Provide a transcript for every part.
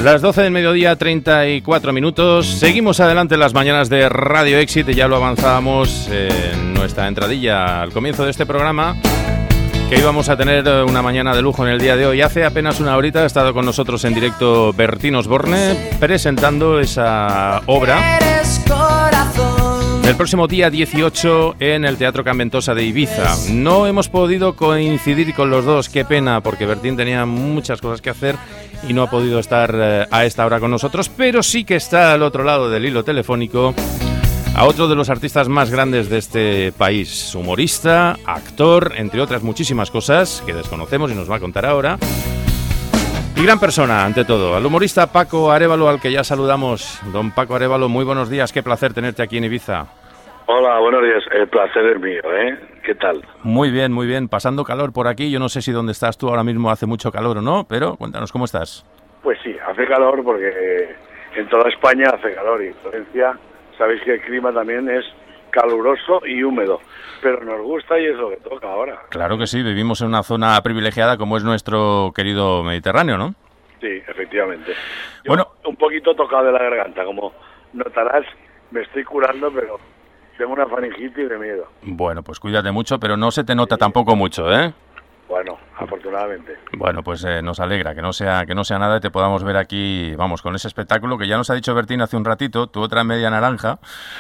Las 12 del mediodía, 34 minutos. Seguimos adelante en las mañanas de Radio Éxito. Ya lo avanzábamos en nuestra entradilla al comienzo de este programa, que íbamos a tener una mañana de lujo en el día de hoy. Hace apenas una horita ha estado con nosotros en directo Bertín Osborne presentando esa obra el próximo día 18 en el Teatro Can Ventosa de Ibiza. No hemos podido coincidir con los dos, qué pena, porque Bertín tenía muchas cosas que hacer y no ha podido estar a esta hora con nosotros, pero sí que está al otro lado del hilo telefónico a otro de los artistas más grandes de este país, humorista, actor, entre otras muchísimas cosas que desconocemos y nos va a contar ahora. Y gran persona, ante todo, al humorista Paco Arévalo, al que ya saludamos. Don Paco Arévalo, muy buenos días, qué placer tenerte aquí en Ibiza. Hola, buenos días, el placer es mío, ¿eh? ¿Qué tal? Muy bien, pasando calor por aquí. Yo no sé si donde estás tú ahora mismo hace mucho calor o no, pero cuéntanos, ¿cómo estás? Pues sí, hace calor porque en toda España hace calor y en Florencia sabéis que el clima también es caluroso y húmedo, pero nos gusta y es lo que toca ahora. Claro que sí, vivimos en una zona privilegiada como es nuestro querido Mediterráneo, ¿no? Sí, efectivamente. Yo, bueno, un poquito tocado de la garganta, como notarás, me estoy curando, pero tengo una faringitis de miedo. Bueno, pues cuídate mucho, pero no se te nota tampoco mucho, ¿eh? Bueno, afortunadamente. Bueno, pues nos alegra que no sea nada y te podamos ver aquí, vamos, con ese espectáculo que ya nos ha dicho Bertín hace un ratito, tu otra media naranja,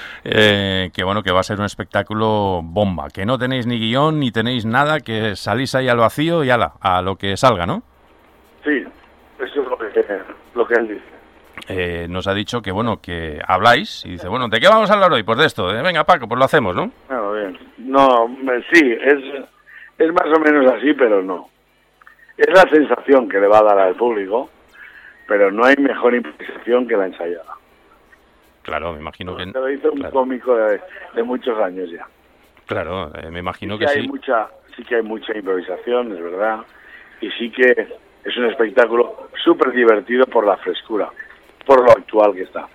que bueno, que va a ser un espectáculo bomba, que no tenéis ni guión ni tenéis nada, que salís ahí al vacío y a lo que salga, ¿no? Sí, eso es lo que él dice. Nos ha dicho que bueno, que habláis y dice, bueno, ¿de qué vamos a hablar hoy? Pues de esto, venga Paco, pues lo hacemos, ¿no? Bueno, bien. No, sí, es más o menos así, pero no. Es la sensación que le va a dar al público, pero no hay mejor improvisación que la ensayada. Claro, me imagino que... Te lo dice un cómico de muchos años ya. Claro, me imagino sí que sí. Sí que hay mucha improvisación, es verdad, y sí que es un espectáculo súper divertido por la frescura, por lo actual que está.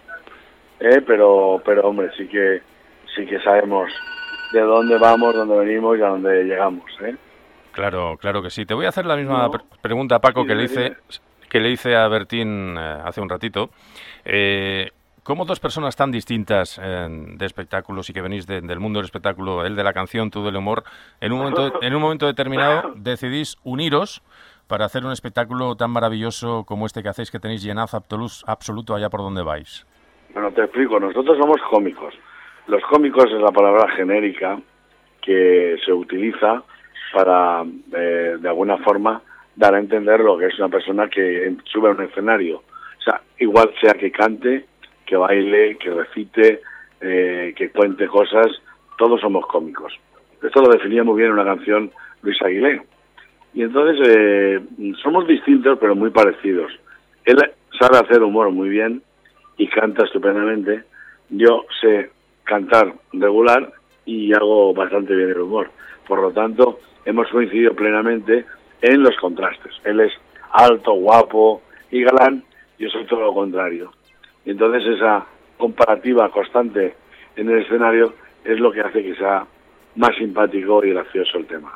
Pero hombre, sí que sabemos de dónde vamos, dónde venimos y a dónde llegamos, ¿eh? Claro que sí. Te voy a hacer la misma pregunta, Paco, que le hice a Bertín hace un ratito. ¿Cómo dos personas tan distintas de espectáculos y que venís del mundo del espectáculo, él de la canción, tú del humor, en un momento determinado decidís uniros para hacer un espectáculo tan maravilloso como este que hacéis, que tenéis llenazo absoluto allá por donde vais? Bueno, te explico. Nosotros somos cómicos. Los cómicos es la palabra genérica que se utiliza para, de alguna forma, dar a entender lo que es una persona que sube a un escenario. O sea, igual sea que cante, que baile, que recite, que cuente cosas, todos somos cómicos. Esto lo definía muy bien una canción Luis Aguilé. Y entonces somos distintos pero muy parecidos. Él sabe hacer humor muy bien y canta estupendamente. Yo sé cantar regular y hago bastante bien el humor. Por lo tanto, hemos coincidido plenamente en los contrastes. Él es alto, guapo y galán, yo soy todo lo contrario. Y entonces esa comparativa constante en el escenario es lo que hace que sea más simpático y gracioso el tema.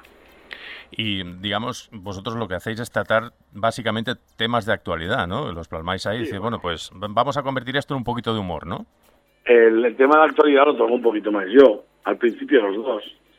Y, digamos, vosotros lo que hacéis es tratar básicamente temas de actualidad, ¿no? Los plasmáis ahí y decís, bueno, pues vamos a convertir esto en un poquito de humor, ¿no? El tema de la actualidad lo tomo un poquito más yo, al principio los dos.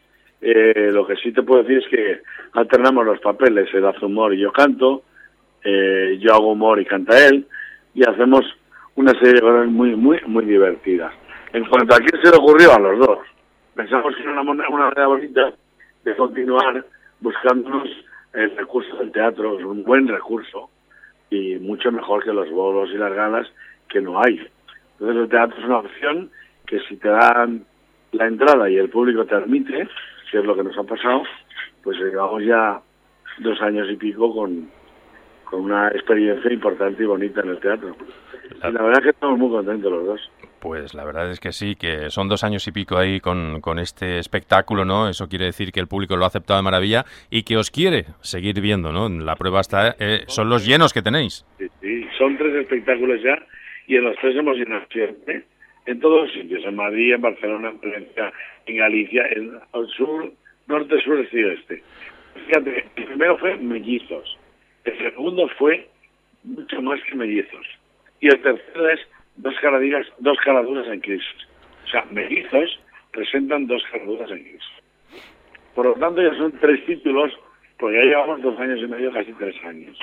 Lo que sí te puedo decir es que alternamos los papeles, él hace humor y yo canto, yo hago humor y canta él, y hacemos una serie de cosas muy divertidas. En cuanto a quién se le ocurrió, a los dos. Pensamos que era una manera bonita de continuar buscándonos el recurso del teatro, es un buen recurso y mucho mejor que los bolos y las galas, que no hay. Entonces el teatro es una opción que si te dan la entrada y el público te admite, que es lo que nos ha pasado, pues llevamos ya 2 años y pico con una experiencia importante y bonita en el teatro. Y la verdad es que estamos muy contentos los dos. Pues la verdad es que sí, que son 2 años y pico ahí con este espectáculo, ¿no? Eso quiere decir que el público lo ha aceptado de maravilla y que os quiere seguir viendo, ¿no? La prueba está, son los llenos que tenéis. Sí, son 3 espectáculos ya y en los 3 hemos llenado siempre, en todos los sitios, en Madrid, en Barcelona, en Valencia, en Galicia, en el sur, norte, sur, este y oeste. Fíjate, el primero fue Mellizos, el segundo fue mucho más que Mellizos. Y el tercero es dos caraduras en crisis. O sea, mellizos presentan dos caraduras en crisis. Por lo tanto, ya son 3 títulos, porque ya llevamos 2 años y medio, casi 3 años.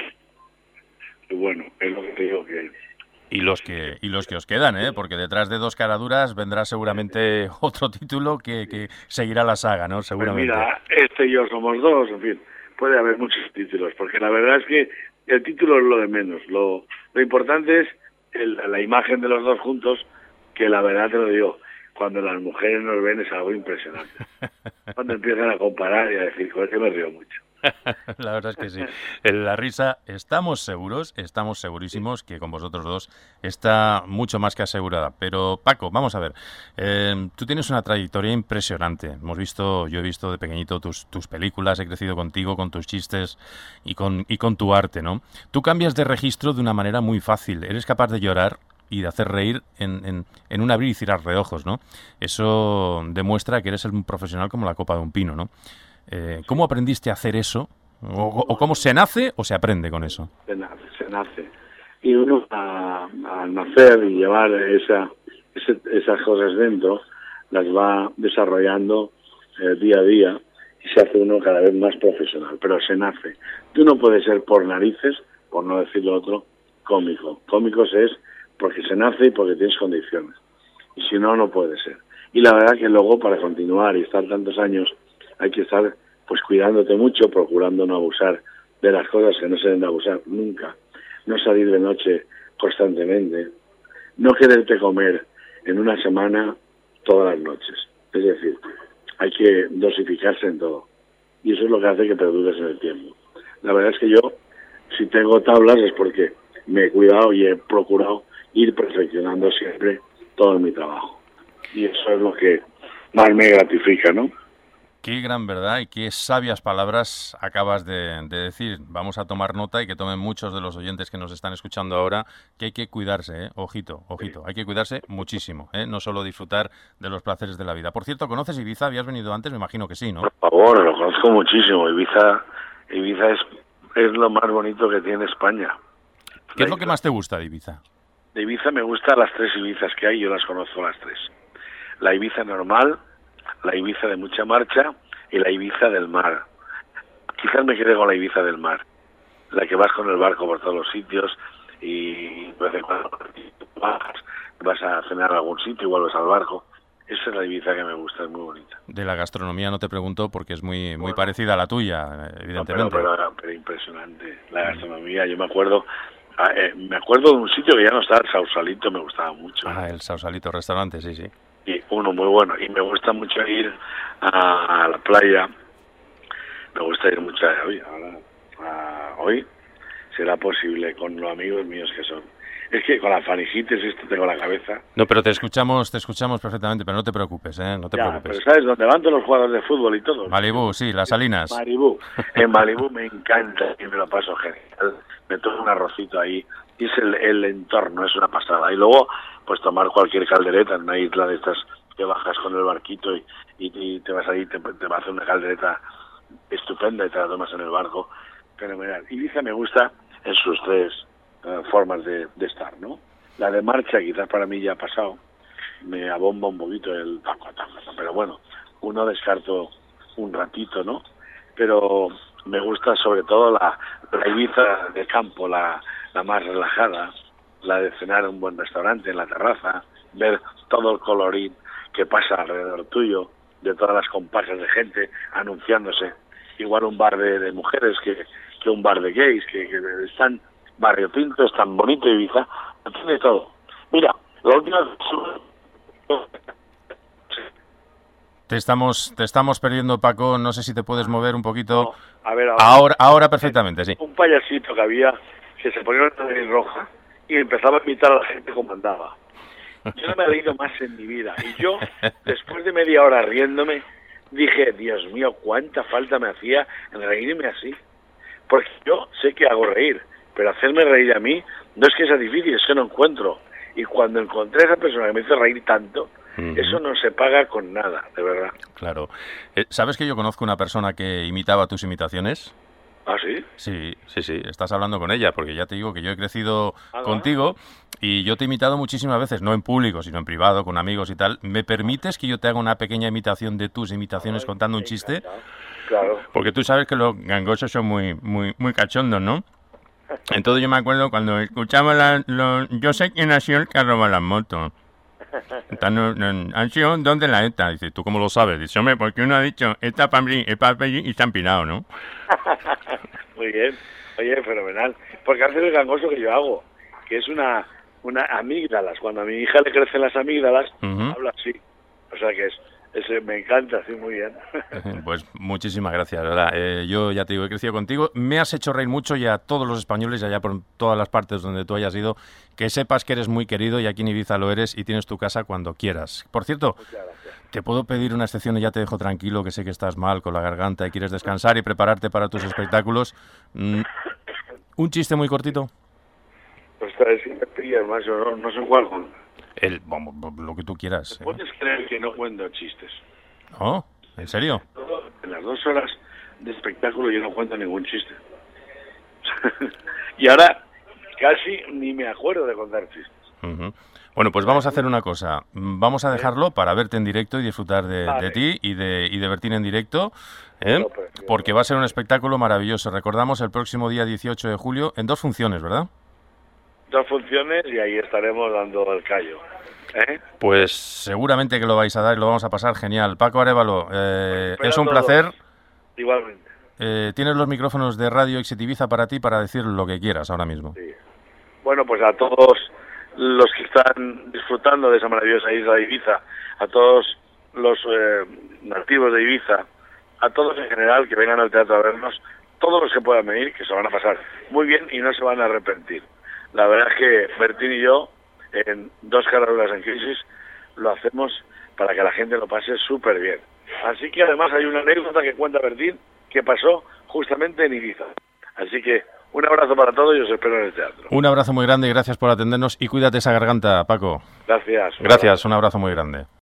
Y bueno, es lo que te digo que... Y los que os quedan, porque detrás de dos caraduras vendrá seguramente otro título que seguirá la saga, ¿no? Seguramente. Pues mira, este y yo somos 2, en fin, puede haber muchos títulos, porque la verdad es que el título es lo de menos. Lo importante es la imagen de los 2 juntos, que la verdad te lo digo, cuando las mujeres nos ven es algo impresionante. Cuando empiezan a comparar y a decir, joder, que me río mucho. La verdad es que sí. En la risa estamos segurísimos que con vosotros 2 está mucho más que asegurada. Pero Paco, vamos a ver, tú tienes una trayectoria impresionante. Yo he visto de pequeñito tus películas, he crecido contigo, con tus chistes y con tu arte, ¿no? Tú cambias de registro de una manera muy fácil. Eres capaz de llorar y de hacer reír en un abrir y cerrar de ojos, ¿no? Eso demuestra que eres un profesional como la copa de un pino, ¿no? ¿Cómo aprendiste a hacer eso? ¿O cómo se nace o se aprende con eso? Se nace. Y uno al nacer y llevar esas cosas dentro, las va desarrollando día a día y se hace uno cada vez más profesional. Pero se nace. Tú no puedes ser por narices, por no decir lo otro, cómico. Cómicos es porque se nace y porque tienes condiciones. Y si no, no puede ser. Y la verdad que luego, para continuar y estar tantos años, hay que estar pues cuidándote mucho, procurando no abusar de las cosas que no se deben de abusar nunca, no salir de noche constantemente, no quererte comer en una semana todas las noches. Es decir, hay que dosificarse en todo. Y eso es lo que hace que perdures en el tiempo. La verdad es que yo, si tengo tablas, es porque me he cuidado y he procurado ir perfeccionando siempre todo mi trabajo. Y eso es lo que más me gratifica, ¿no? Qué gran verdad y qué sabias palabras acabas de decir. Vamos a tomar nota y que tomen muchos de los oyentes que nos están escuchando ahora, que hay que cuidarse, ojito, hay que cuidarse muchísimo, no solo disfrutar de los placeres de la vida. Por cierto, ¿conoces Ibiza? ¿Habías venido antes? Me imagino que sí, ¿no? Por favor, lo conozco muchísimo. Ibiza es lo más bonito que tiene España. ¿Qué es lo que más te gusta de Ibiza? De Ibiza me gustan las 3 Ibizas que hay, yo las conozco las 3. La Ibiza normal, la Ibiza de mucha marcha y la Ibiza del mar. Quizás me quede con la Ibiza del mar, la que vas con el barco por todos los sitios y de vez en cuando vas a cenar a algún sitio y vuelves al barco. Esa es la Ibiza que me gusta, es muy bonita. De la gastronomía no te pregunto porque es muy parecida a la tuya, evidentemente. No, pero impresionante. La gastronomía, yo me acuerdo de un sitio que ya no está, el Sausalito, me gustaba mucho. El Sausalito restaurante, sí. Y uno muy bueno. Y me gusta mucho ir a la playa. Me gusta ir mucho hoy será posible con los amigos míos que son. Es que con la faringitis tengo la cabeza. No, pero te escuchamos perfectamente, pero no te preocupes, no te preocupes. Pero ¿sabes dónde van todos los jugadores de fútbol y todo? Malibú, sí, las Salinas. En Malibú me encanta y me lo paso genial. Me tomo un arrocito ahí y es el entorno, es una pasada. Y luego, pues tomar cualquier caldereta en una isla de estas que bajas con el barquito y te vas ahí, te vas a hacer una caldereta estupenda y te la tomas en el barco. Fenomenal. Ibiza me gusta en sus 3 formas de estar, ¿no? La de marcha quizás para mí ya ha pasado, me abomba un poquito el taco, pero bueno, uno descarto un ratito, ¿no? Pero me gusta sobre todo la Ibiza de campo, la más relajada, la de cenar en un buen restaurante, en la terraza, ver todo el colorín que pasa alrededor tuyo, de todas las comparsas de gente anunciándose, igual un bar de mujeres que un bar de gays, que están Barrio Tinto, es tan bonito Ibiza, tiene todo. Mira, la última... Te estamos perdiendo, Paco, no sé si te puedes mover un poquito. No, a ver, ahora perfectamente, sí. Un payasito que había que se ponía una nariz roja y empezaba a imitar a la gente como andaba. Yo no me he reído más en mi vida. Y yo, después de media hora riéndome, dije, Dios mío, cuánta falta me hacía en reírme así. Porque yo sé que hago reír, pero hacerme reír a mí no es que sea difícil, es que no encuentro. Y cuando encontré a esa persona que me hizo reír tanto, eso no se paga con nada, de verdad. Claro. ¿Sabes que yo conozco una persona que imitaba tus imitaciones? ¿Ah, sí? Sí, estás hablando con ella, porque ya te digo que yo he crecido contigo y yo te he imitado muchísimas veces, no en público, sino en privado, con amigos y tal. ¿Me permites que yo te haga una pequeña imitación de tus imitaciones contando un chiste? Claro. Porque tú sabes que los gangosos son muy cachondos, ¿no? Entonces yo me acuerdo cuando escuchaba yo sé quién ha sido el que roba las motos. Han sido dos de la ETA. Dice, ¿tú cómo lo sabes? Dice, hombre, porque uno ha dicho, esta para mí, es para allí y se han pirado, ¿no? Muy bien. Oye, fenomenal. Porque hace el gangoso que yo hago, que es una amígdalas. Cuando a mi hija le crecen las amígdalas, habla así. O sea que me encanta, sí, muy bien. Pues muchísimas gracias, ¿verdad? Yo ya te digo, he crecido contigo, me has hecho reír mucho y a todos los españoles, allá por todas las partes donde tú hayas ido, que sepas que eres muy querido y aquí en Ibiza lo eres y tienes tu casa cuando quieras. Por cierto, te puedo pedir una excepción y ya te dejo tranquilo, que sé que estás mal con la garganta y quieres descansar y prepararte para tus espectáculos. ¿Un chiste muy cortito? Pues si me pillas, macho, no sé cuál. Vamos, lo que tú quieras. ¿Puedes creer que no cuento chistes? ¿Oh? ¿En serio? En las 2 horas de espectáculo yo no cuento ningún chiste. Y ahora casi ni me acuerdo de contar chistes. Bueno, pues vamos a hacer una cosa. Vamos a dejarlo para verte en directo y disfrutar de ti y de Bertín en directo, porque va a ser un espectáculo maravilloso. Recordamos el próximo día 18 de julio en 2 funciones, ¿verdad? 2 funciones y ahí estaremos dando el callo. Pues seguramente que lo vais a dar y lo vamos a pasar genial. Paco Arévalo, es un placer. Igualmente. Tienes los micrófonos de Radio Exit Ibiza para ti para decir lo que quieras ahora mismo. Sí. Bueno, pues a todos los que están disfrutando de esa maravillosa isla de Ibiza, a todos los nativos de Ibiza, a todos en general que vengan al teatro a vernos, todos los que puedan venir, que se van a pasar muy bien y no se van a arrepentir. La verdad es que Bertín y yo, en 2 caraduras en crisis, lo hacemos para que la gente lo pase súper bien. Así que además hay una anécdota que cuenta Bertín que pasó justamente en Ibiza. Así que un abrazo para todos y os espero en el teatro. Un abrazo muy grande y gracias por atendernos y cuídate esa garganta, Paco. Gracias. Gracias, un abrazo muy grande.